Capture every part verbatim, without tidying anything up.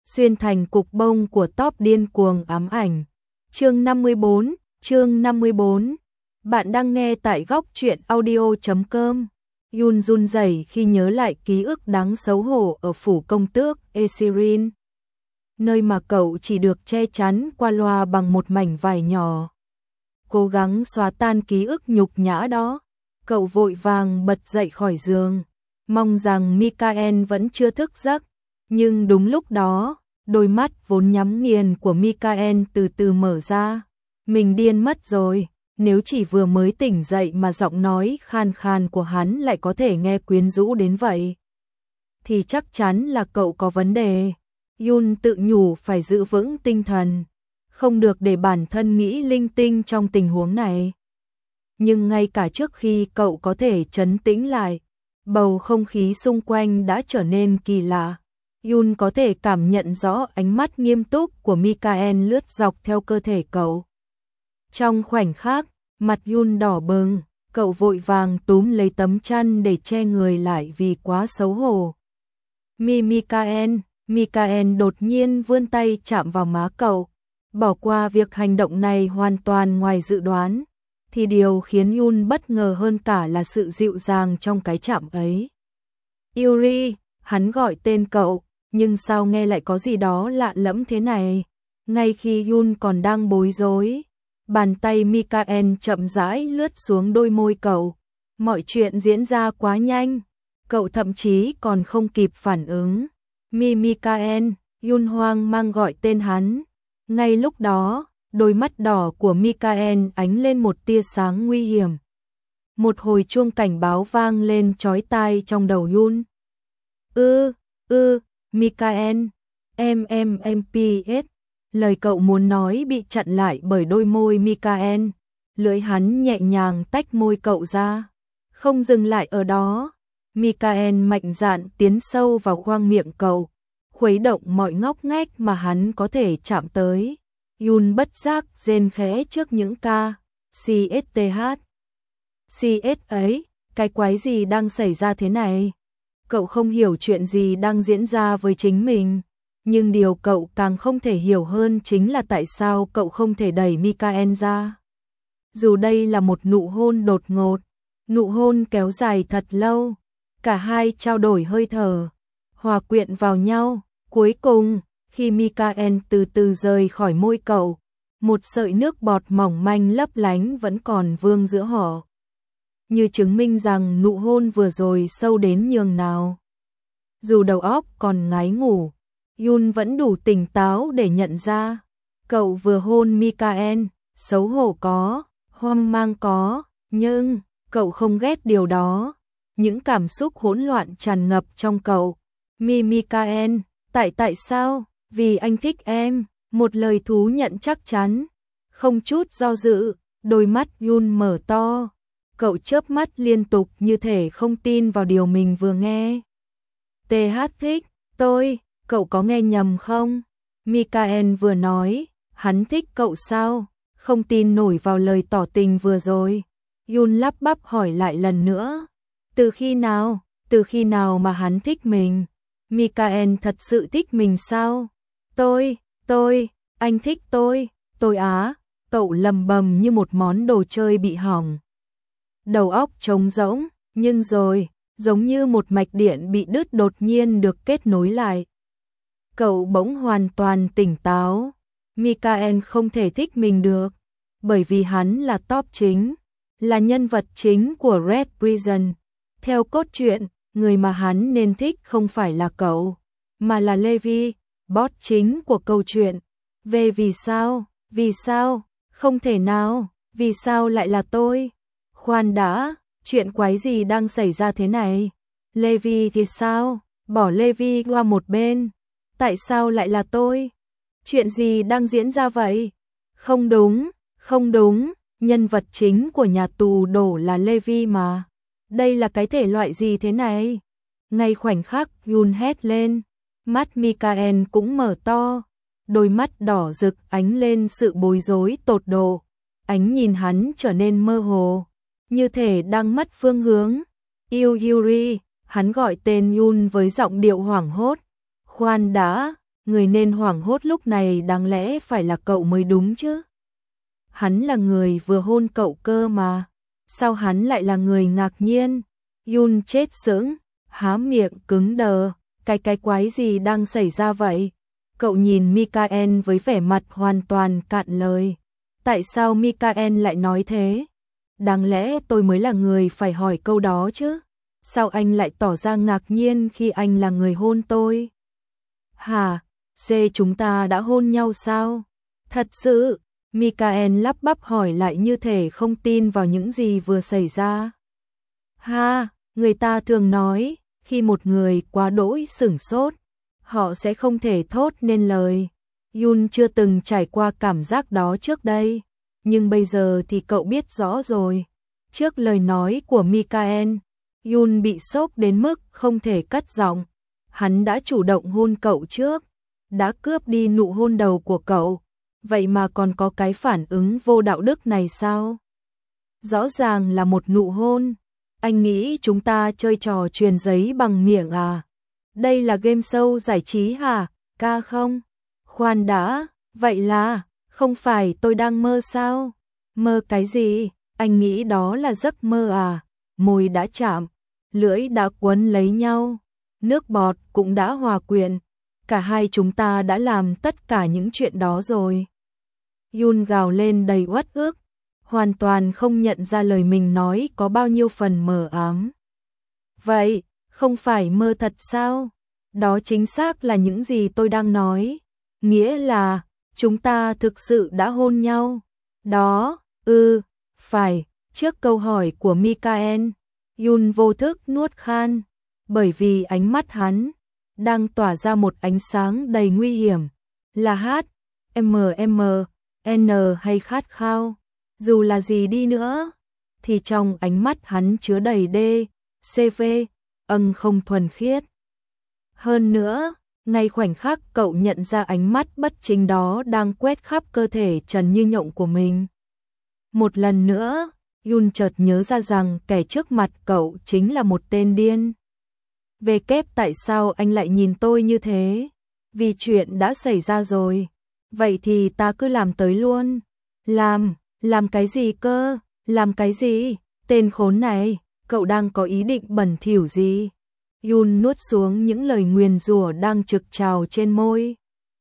xuyên thành cục bông của top điên cuồng ám ảnh. Chương năm mươi bốn, chương năm mươi bốn. Bạn đang nghe tại góc truyện audio chấm com. Yoon run rẩy khi nhớ lại ký ức đáng xấu hổ ở phủ công tước Esirin, nơi mà cậu chỉ được che chắn qua loa bằng một mảnh vải nhỏ. Cố gắng xóa tan ký ức nhục nhã đó, cậu vội vàng bật dậy khỏi giường, mong rằng Mikael vẫn chưa thức giấc. Nhưng đúng lúc đó, đôi mắt vốn nhắm nghiền của Mikael từ từ mở ra. Mình điên mất rồi, nếu chỉ vừa mới tỉnh dậy mà giọng nói khan khan của hắn lại có thể nghe quyến rũ đến vậy, thì chắc chắn là cậu có vấn đề. Yoon tự nhủ phải giữ vững tinh thần, không được để bản thân nghĩ linh tinh trong tình huống này. Nhưng ngay cả trước khi cậu có thể trấn tĩnh lại, bầu không khí xung quanh đã trở nên kỳ lạ. Yoon có thể cảm nhận rõ ánh mắt nghiêm túc của Mikael lướt dọc theo cơ thể cậu. Trong khoảnh khắc, mặt Yoon đỏ bừng, cậu vội vàng túm lấy tấm chăn để che người lại vì quá xấu hổ. Mi Mikael, Mikael đột nhiên vươn tay chạm vào má cậu. Bỏ qua việc hành động này hoàn toàn ngoài dự đoán, thì điều khiến Yoon bất ngờ hơn cả là sự dịu dàng trong cái chạm ấy. Yuri, hắn gọi tên cậu, nhưng sao nghe lại có gì đó lạ lẫm thế này. Ngay khi Yoon còn đang bối rối, bàn tay Mikael chậm rãi lướt xuống đôi môi cậu. Mọi chuyện diễn ra quá nhanh, cậu thậm chí còn không kịp phản ứng. Mi Mikael, Yoon hoang mang gọi tên hắn. Ngay lúc đó, đôi mắt đỏ của Mikael ánh lên một tia sáng nguy hiểm. Một hồi chuông cảnh báo vang lên chói tai trong đầu Yoon. Ư, ư, Mikael, em em em pê ét. Lời cậu muốn nói bị chặn lại bởi đôi môi Mikael. Lưỡi hắn nhẹ nhàng tách môi cậu ra. Không dừng lại ở đó, Mikael mạnh dạn tiến sâu vào khoang miệng cậu, khuấy động mọi ngóc ngách mà hắn có thể chạm tới. Yoon bất giác rên khẽ trước những ca xê ét tê hát. xê ét ấy, cái quái gì đang xảy ra thế này? Cậu không hiểu chuyện gì đang diễn ra với chính mình, nhưng điều cậu càng không thể hiểu hơn chính là tại sao cậu không thể đẩy Mikael ra. Dù đây là một nụ hôn đột ngột, nụ hôn kéo dài thật lâu, cả hai trao đổi hơi thở, hòa quyện vào nhau. Cuối cùng, khi Mikael từ từ rời khỏi môi cậu, một sợi nước bọt mỏng manh lấp lánh vẫn còn vương giữa họ, như chứng minh rằng nụ hôn vừa rồi sâu đến nhường nào. Dù đầu óc còn ngái ngủ, Yoon vẫn đủ tỉnh táo để nhận ra, cậu vừa hôn Mikael, xấu hổ có, hoang mang có, nhưng cậu không ghét điều đó. Những cảm xúc hỗn loạn tràn ngập trong cậu. Mi Mikael, tại tại sao? Vì anh thích em, một lời thú nhận chắc chắn, không chút do dự. Đôi mắt Yoon mở to, cậu chớp mắt liên tục như thể không tin vào điều mình vừa nghe. tê hát thích tôi, cậu có nghe nhầm không? Mikael vừa nói, hắn thích cậu sao? Không tin nổi vào lời tỏ tình vừa rồi. Yoon lắp bắp hỏi lại lần nữa. Từ khi nào? Từ khi nào mà hắn thích mình? Mikael thật sự thích mình sao? Tôi, tôi, anh thích tôi, tôi á, cậu lầm bầm như một món đồ chơi bị hỏng. Đầu óc trống rỗng, nhưng rồi, giống như một mạch điện bị đứt đột nhiên được kết nối lại. Cậu bỗng hoàn toàn tỉnh táo. Mikael không thể thích mình được, bởi vì hắn là top chính, là nhân vật chính của Red Prison. Theo cốt truyện, người mà hắn nên thích không phải là cậu, mà là Levi, boss chính của câu chuyện. Về vì sao? Vì sao? Không thể nào, vì sao lại là tôi? Khoan đã, chuyện quái gì đang xảy ra thế này? Levi thì sao? Bỏ Levi qua một bên. Tại sao lại là tôi? Chuyện gì đang diễn ra vậy? Không đúng, không đúng, nhân vật chính của nhà tù đổ là Levi mà. Đây là cái thể loại gì thế này? Ngay khoảnh khắc Yoon hét lên, mắt Mikael cũng mở to, đôi mắt đỏ rực ánh lên sự bối rối tột độ. Ánh nhìn hắn trở nên mơ hồ, như thể đang mất phương hướng. Yêu Yuri, hắn gọi tên Yoon với giọng điệu hoảng hốt. Khoan đã, người nên hoảng hốt lúc này đáng lẽ phải là cậu mới đúng chứ. Hắn là người vừa hôn cậu cơ mà, sao hắn lại là người ngạc nhiên? Yun chết sững, há miệng cứng đờ, cái cái quái gì đang xảy ra vậy? Cậu nhìn Mikael với vẻ mặt hoàn toàn cạn lời. Tại sao Mikael lại nói thế? Đáng lẽ tôi mới là người phải hỏi câu đó chứ? Sao anh lại tỏ ra ngạc nhiên khi anh là người hôn tôi? Hả? Dê chúng ta đã hôn nhau sao? Thật sự? Mikael lắp bắp hỏi lại như thể không tin vào những gì vừa xảy ra. Ha, người ta thường nói, khi một người quá đỗi sửng sốt, họ sẽ không thể thốt nên lời. Yun chưa từng trải qua cảm giác đó trước đây, nhưng bây giờ thì cậu biết rõ rồi. Trước lời nói của Mikael, Yun bị sốc đến mức không thể cất giọng. Hắn đã chủ động hôn cậu trước, đã cướp đi nụ hôn đầu của cậu, vậy mà còn có cái phản ứng vô đạo đức này sao? Rõ ràng là một nụ hôn. Anh nghĩ chúng ta chơi trò truyền giấy bằng miệng à? Đây là game show giải trí hả? Ca không? Khoan đã, vậy là, không phải tôi đang mơ sao? Mơ cái gì? Anh nghĩ đó là giấc mơ à? Môi đã chạm, lưỡi đã quấn lấy nhau, nước bọt cũng đã hòa quyện. Cả hai chúng ta đã làm tất cả những chuyện đó rồi. Yun gào lên đầy uất ức, hoàn toàn không nhận ra lời mình nói có bao nhiêu phần mờ ám. Vậy, không phải mơ thật sao? Đó chính xác là những gì tôi đang nói. Nghĩa là, chúng ta thực sự đã hôn nhau. Đó, ư, phải, trước câu hỏi của Mikael, Yun vô thức nuốt khan, bởi vì ánh mắt hắn đang tỏa ra một ánh sáng đầy nguy hiểm. Là H, M, M, N hay khát khao, dù là gì đi nữa, thì trong ánh mắt hắn chứa đầy D, C, V, ân không thuần khiết. Hơn nữa, ngay khoảnh khắc cậu nhận ra ánh mắt bất chính đó đang quét khắp cơ thể trần như nhộng của mình. Một lần nữa, Yun chợt nhớ ra rằng kẻ trước mặt cậu chính là một tên điên. Về kép tại sao anh lại nhìn tôi như thế? Vì chuyện đã xảy ra rồi. Vậy thì ta cứ làm tới luôn. Làm, làm cái gì cơ? Làm cái gì? Tên khốn này, cậu đang có ý định bẩn thỉu gì? Yun nuốt xuống những lời nguyền rủa đang trực trào trên môi,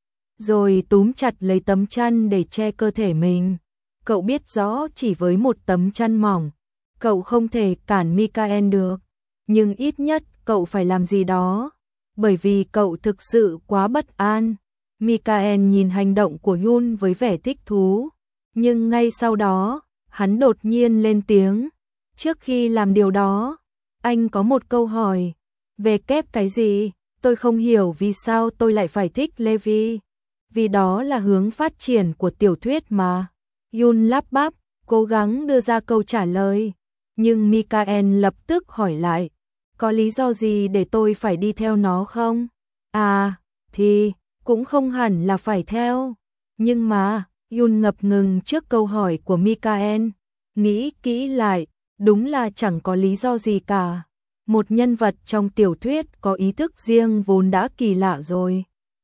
rồi túm chặt lấy tấm chăn để che cơ thể mình. Cậu biết rõ chỉ với một tấm chăn mỏng, cậu không thể cản Mikael được, nhưng ít nhất cậu phải làm gì đó, bởi vì cậu thực sự quá bất an. Mikael nhìn hành động của Yun với vẻ thích thú, nhưng ngay sau đó, hắn đột nhiên lên tiếng. Trước khi làm điều đó, anh có một câu hỏi. Về kép cái gì? Tôi không hiểu vì sao tôi lại phải thích Levi. Vì đó là hướng phát triển của tiểu thuyết mà. Yun lắp bắp, cố gắng đưa ra câu trả lời. Nhưng Mikael lập tức hỏi lại. Có lý do gì để tôi phải đi theo nó không? À, thì, cũng không hẳn là phải theo. Nhưng mà, Yun ngập ngừng trước câu hỏi của Mikael. Nghĩ kỹ lại, đúng là chẳng có lý do gì cả. Một nhân vật trong tiểu thuyết có ý thức riêng vốn đã kỳ lạ rồi.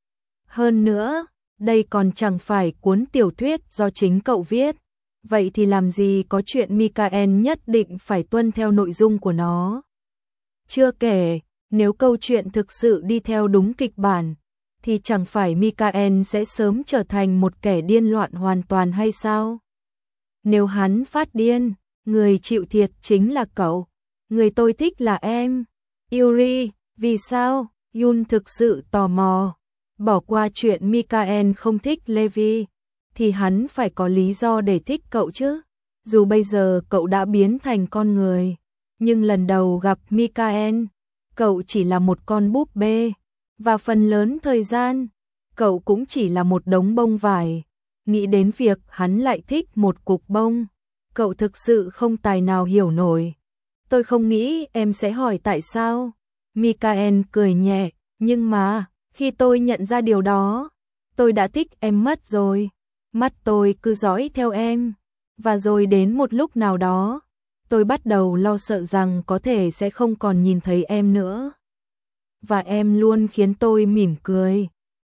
Hơn nữa, đây còn chẳng phải cuốn tiểu thuyết do chính cậu viết. Vậy thì làm gì có chuyện Mikael nhất định phải tuân theo nội dung của nó. Chưa kể, nếu câu chuyện thực sự đi theo đúng kịch bản, thì chẳng phải Mikael sẽ sớm trở thành một kẻ điên loạn hoàn toàn hay sao? Nếu hắn phát điên, người chịu thiệt chính là cậu. Người tôi thích là em. Yuri, vì sao? Yun thực sự tò mò. Bỏ qua chuyện Mikael không thích Levi, thì hắn phải có lý do để thích cậu chứ. Dù bây giờ cậu đã biến thành con người, nhưng lần đầu gặp Mikael, cậu chỉ là một con búp bê, và phần lớn thời gian, cậu cũng chỉ là một đống bông vải. Nghĩ đến việc hắn lại thích một cục bông, cậu thực sự không tài nào hiểu nổi. Tôi không nghĩ em sẽ hỏi tại sao. Mikael cười nhẹ, nhưng mà, khi tôi nhận ra điều đó, tôi đã thích em mất rồi. Mắt tôi cứ dõi theo em, và rồi đến một lúc nào đó, tôi bắt đầu lo sợ rằng có thể sẽ không còn nhìn thấy em nữa. Và em luôn khiến tôi mỉm cười.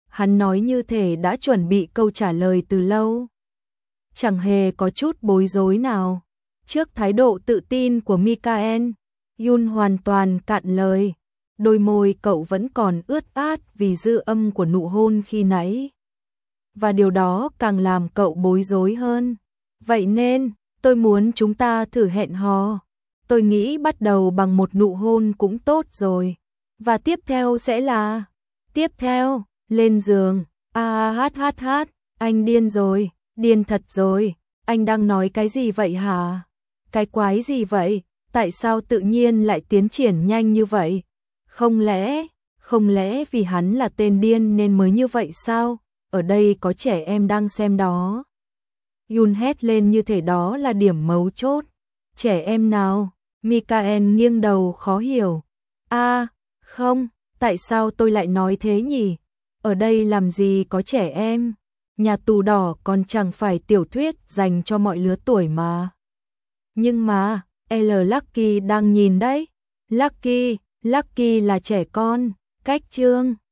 Hắn nói như thể đã chuẩn bị câu trả lời từ lâu. Chẳng hề có chút bối rối nào. Trước thái độ tự tin của Mikael, Yun hoàn toàn cạn lời. Đôi môi cậu vẫn còn ướt át vì dư âm của nụ hôn khi nãy. Và điều đó càng làm cậu bối rối hơn. Vậy nên, tôi muốn chúng ta thử hẹn hò. Tôi nghĩ bắt đầu bằng một nụ hôn cũng tốt rồi. Và tiếp theo sẽ là... Tiếp theo, lên giường. À hát hát hát, anh điên rồi, điên thật rồi. Anh đang nói cái gì vậy hả? Cái quái gì vậy? Tại sao tự nhiên lại tiến triển nhanh như vậy? Không lẽ, không lẽ vì hắn là tên điên nên mới như vậy sao? Ở đây có trẻ em đang xem đó. Yun hét lên như thể đó là điểm mấu chốt. Trẻ em nào? Mikael nghiêng đầu khó hiểu. À, không, tại sao tôi lại nói thế nhỉ? Ở đây làm gì có trẻ em? Nhà tù đỏ còn chẳng phải tiểu thuyết dành cho mọi lứa tuổi mà. Nhưng mà, L Lucky đang nhìn đấy. Lucky, Lucky là trẻ con, cách chương.